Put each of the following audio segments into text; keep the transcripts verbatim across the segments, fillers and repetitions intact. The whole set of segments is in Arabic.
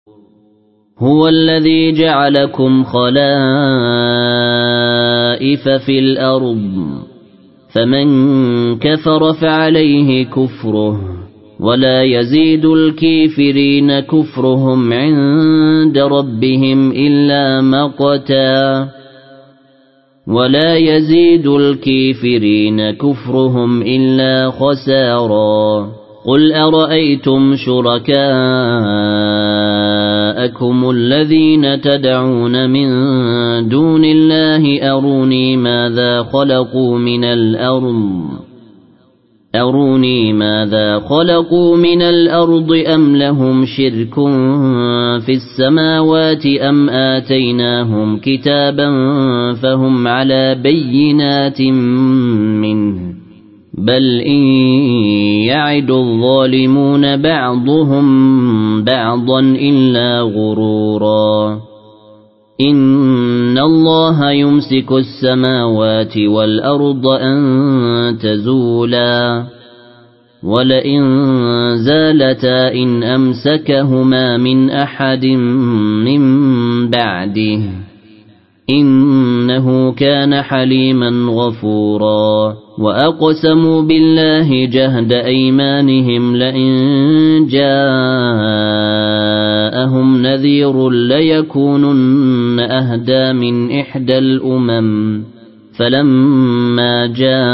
هو الذي جعلكم خلائف في الأرض فمن كفر فعليه كفره ولا يزيد الكافرين كفرهم عند ربهم إلا مقتا ولا يزيد الكافرين كفرهم إلا خسارا قل أرأيتم شركاءكم الذين تدعون من دون الله أروني ماذا خلقوا من الأرض أروني ماذا خلقوا من الأرض أم لهم شرك في السماوات أم آتيناهم كتابا فهم على بينات منه بل إن يعد الظالمون بعضهم بعضا إلا غرورا إن الله يمسك السماوات والأرض أن تزولا ولئن زالتا إن أمسكهما من أحد من بعده إنه كان حليما غفورا وأقسموا بالله جهد أيمانهم لئن جاءهم نذير ليكونن أهدى من إحدى الأمم فلما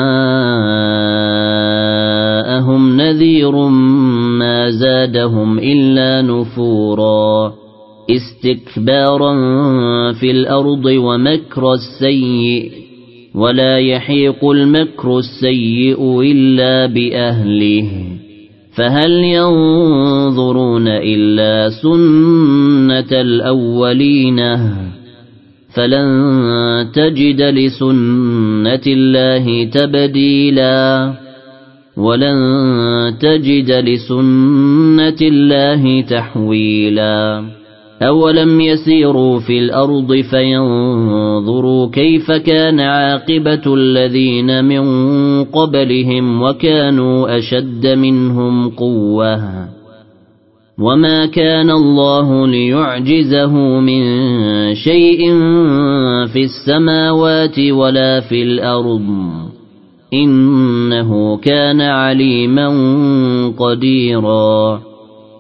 جاءهم نذير ما زادهم إلا نفورا استكبارا في الأرض ومكر السيء ولا يحيق المكر السيء إلا بأهله فهل ينظرون إلا سنة الأولين فلن تجد لسنة الله تبديلا ولن تجد لسنة الله تحويلا أولم يسيروا في الأرض فينظروا كيف كان عاقبة الذين من قبلهم وكانوا أشد منهم قوة وما كان الله ليعجزه من شيء في السماوات ولا في الأرض إنه كان عليما قديرا